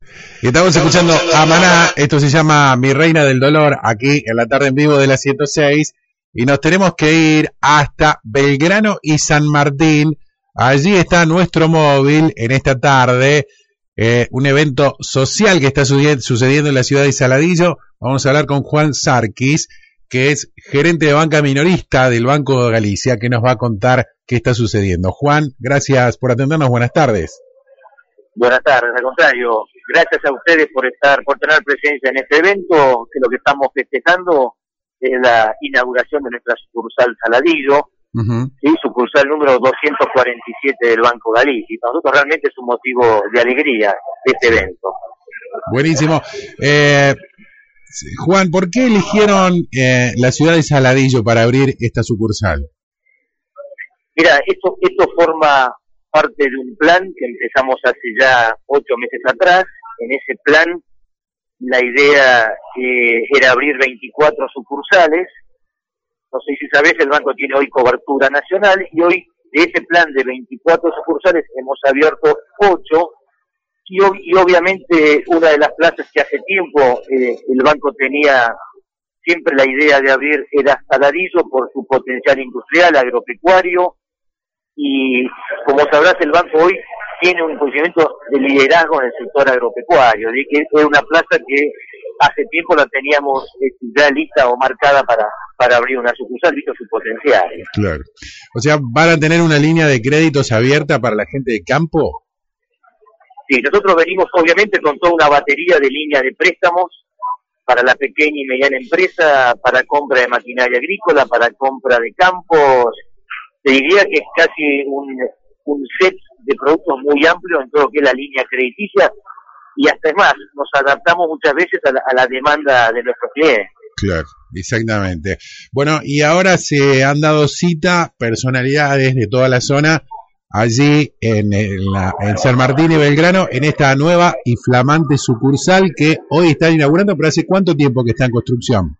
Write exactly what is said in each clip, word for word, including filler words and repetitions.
Y estamos escuchando a Maná, esto se llama Mi Reina del Dolor, aquí en la tarde en vivo de la ciento seis, y nos tenemos que ir hasta Belgrano y San Martín. Allí está nuestro móvil en esta tarde, eh, un evento social que está sucediendo en la ciudad de Saladillo. Vamos a hablar con Juan Sarkis, que es gerente de banca minorista del Banco de Galicia, que nos va a contar qué está sucediendo. Juan, gracias por atendernos, buenas tardes. Buenas tardes, al contrario, gracias a ustedes por estar, por tener presencia en este evento, que lo que estamos festejando es la inauguración de nuestra sucursal Saladillo, uh-huh. ¿sí? Sucursal número doscientos cuarenta y siete del Banco Galicia. Para nosotros realmente es un motivo de alegría este evento. Buenísimo. Eh, Juan, ¿por qué eligieron eh, la ciudad de Saladillo para abrir esta sucursal? Mira, esto, esto forma parte de un plan que empezamos hace ya ocho meses atrás. En ese plan la idea eh, era abrir veinticuatro sucursales. No sé si sabés, el banco tiene hoy cobertura nacional y hoy de ese plan de veinticuatro sucursales hemos abierto ocho y, y obviamente una de las plazas que hace tiempo eh, el banco tenía siempre la idea de abrir era Saladillo por su potencial industrial, agropecuario. Y como sabrás, el banco hoy tiene un posicionamiento de liderazgo en el sector agropecuario, de que es una plaza que hace tiempo la teníamos ya lista o marcada para, para abrir una sucursal, visto su potencial. Claro. O sea, ¿van a tener una línea de créditos abierta para la gente de campo? Sí, nosotros venimos obviamente con toda una batería de líneas de préstamos para la pequeña y mediana empresa, para compra de maquinaria agrícola, para compra de campos. Te diría que es casi un, un set de productos muy amplio en todo lo que es la línea crediticia y hasta es más, nos adaptamos muchas veces a la, a la demanda de nuestros clientes. Claro, exactamente. Bueno, y ahora se han dado cita personalidades de toda la zona allí en, en, la, en San Martín y Belgrano en esta nueva y flamante sucursal que hoy están inaugurando, pero ¿hace cuánto tiempo que está en construcción?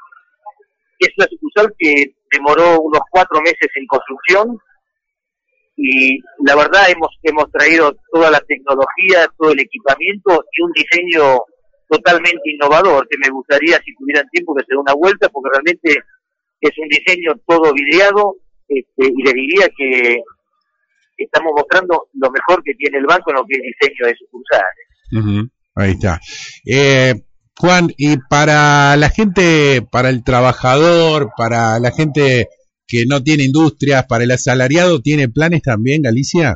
Es una sucursal que demoró unos cuatro meses en construcción y la verdad hemos hemos traído toda la tecnología, todo el equipamiento y un diseño totalmente innovador que me gustaría, si tuvieran tiempo, que se dé una vuelta, porque realmente es un diseño todo vidriado, este, y les diría que estamos mostrando lo mejor que tiene el banco en lo que es diseño de sucursales. Uh-huh. Ahí está. Eh... Juan, y para la gente, para el trabajador, para la gente que no tiene industrias, para el asalariado, ¿tiene planes también Galicia?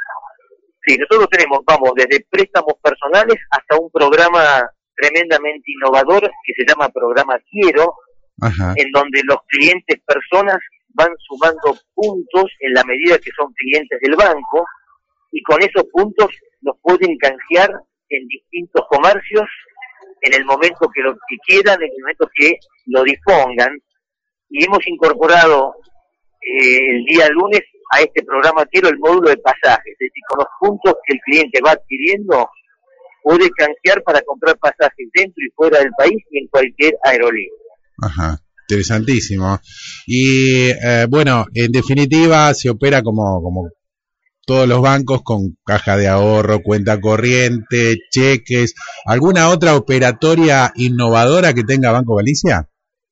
Sí, nosotros tenemos, vamos, desde préstamos personales hasta un programa tremendamente innovador que se llama Programa Quiero, Ajá. en donde los clientes personas van sumando puntos en la medida que son clientes del banco y con esos puntos los pueden canjear en distintos comercios en el momento que lo que quieran, en el momento que lo dispongan. Y hemos incorporado eh, el día lunes a este programa Quiero el módulo de pasajes, es decir, con los puntos que el cliente va adquiriendo, puede canjear para comprar pasajes dentro y fuera del país y en cualquier aerolínea. Ajá, interesantísimo. Y eh, bueno, en definitiva se opera como... como todos los bancos con caja de ahorro, cuenta corriente, cheques. ¿Alguna otra operatoria innovadora que tenga Banco Galicia?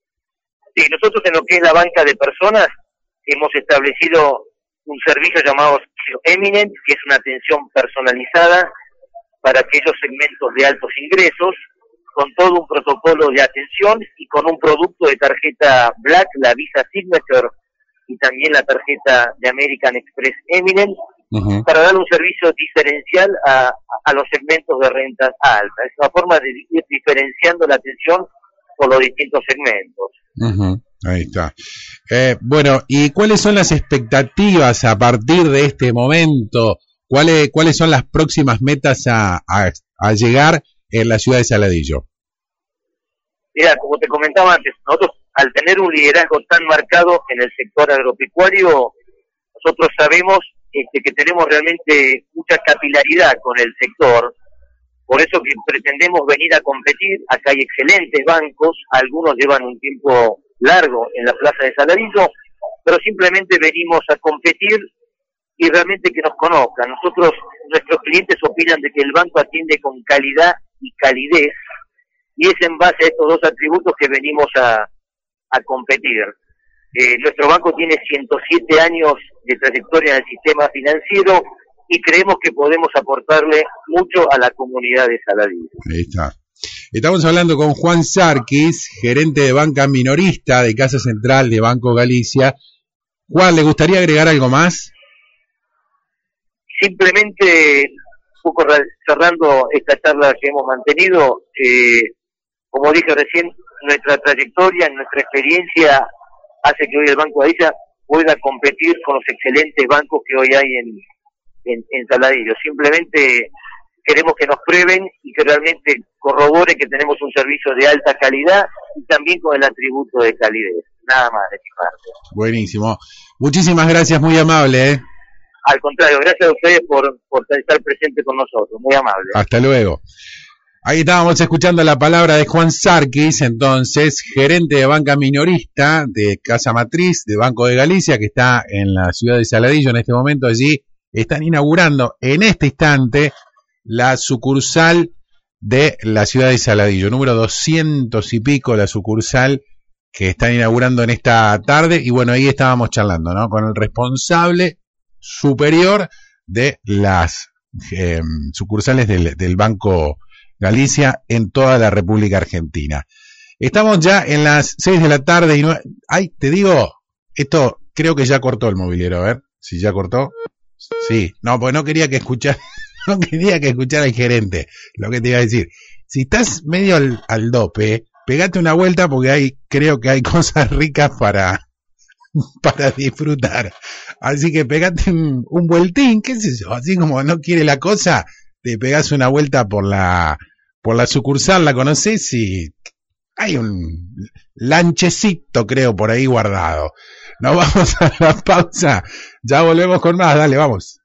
Sí, nosotros en lo que es la banca de personas hemos establecido un servicio llamado Eminent, que es una atención personalizada para aquellos segmentos de altos ingresos, con todo un protocolo de atención y con un producto de tarjeta Black, la Visa Signature, y también la tarjeta de American Express Eminent, uh-huh. para dar un servicio diferencial a, a los segmentos de rentas altas. Es una forma de ir diferenciando la atención por los distintos segmentos. Uh-huh. Ahí está. Eh, bueno, ¿y cuáles son las expectativas a partir de este momento? ¿Cuáles, cuáles son las próximas metas a, a, a llegar en la ciudad de Saladillo? Mira, como te comentaba antes, nosotros al tener un liderazgo tan marcado en el sector agropecuario, nosotros sabemos este, que tenemos realmente mucha capilaridad con el sector, por eso que pretendemos venir a competir. Acá hay excelentes bancos, algunos llevan un tiempo largo en la plaza de Saladillo, pero simplemente venimos a competir y realmente que nos conozcan. Nosotros, nuestros clientes opinan de que el banco atiende con calidad y calidez, y es en base a estos dos atributos que venimos a, a competir. Eh, nuestro banco tiene ciento siete años de trayectoria en el sistema financiero y creemos que podemos aportarle mucho a la comunidad de Saladillo. Ahí está. Estamos hablando con Juan Sarquis, gerente de banca minorista de Casa Central de Banco Galicia. Juan, ¿le gustaría agregar algo más? Simplemente, un poco cerrando esta charla que hemos mantenido, eh, como dije recién, nuestra trayectoria, nuestra experiencia hace que hoy el Banco Galicia pueda competir con los excelentes bancos que hoy hay en, en, en Saladillo. Simplemente queremos que nos prueben y que realmente corroboren que tenemos un servicio de alta calidad y también con el atributo de calidez. Nada más de mi parte. Buenísimo. Muchísimas gracias, muy amable. ¿eh? Al contrario, gracias a ustedes por, por estar presentes con nosotros. Muy amable. Hasta luego. Ahí estábamos escuchando la palabra de Juan Sarquis, entonces, gerente de banca minorista de Casa Matriz, de Banco de Galicia, que está en la ciudad de Saladillo en este momento. Allí están inaugurando en este instante la sucursal de la ciudad de Saladillo, número doscientos y pico, la sucursal que están inaugurando en esta tarde. Y bueno, ahí estábamos charlando, ¿no?, con el responsable superior de las eh, sucursales del, del Banco Galicia en toda la República Argentina. Estamos ya en las seis de la tarde y no... Ay, te digo, esto creo que ya cortó el mobiliario, a ver, si ya cortó. Sí, no, pues no quería que escuchara, no quería que escuchara el gerente, lo que te iba a decir. Si estás medio al, al dope, pegate una vuelta porque hay, creo que hay cosas ricas para, para disfrutar. Así que pegate un, un vueltín, qué sé yo, así como no quiere la cosa, te pegás una vuelta por la, por la sucursal, la conocés y hay un lanchecito, creo, por ahí guardado. Nos vamos a la pausa, ya volvemos con más, dale, vamos.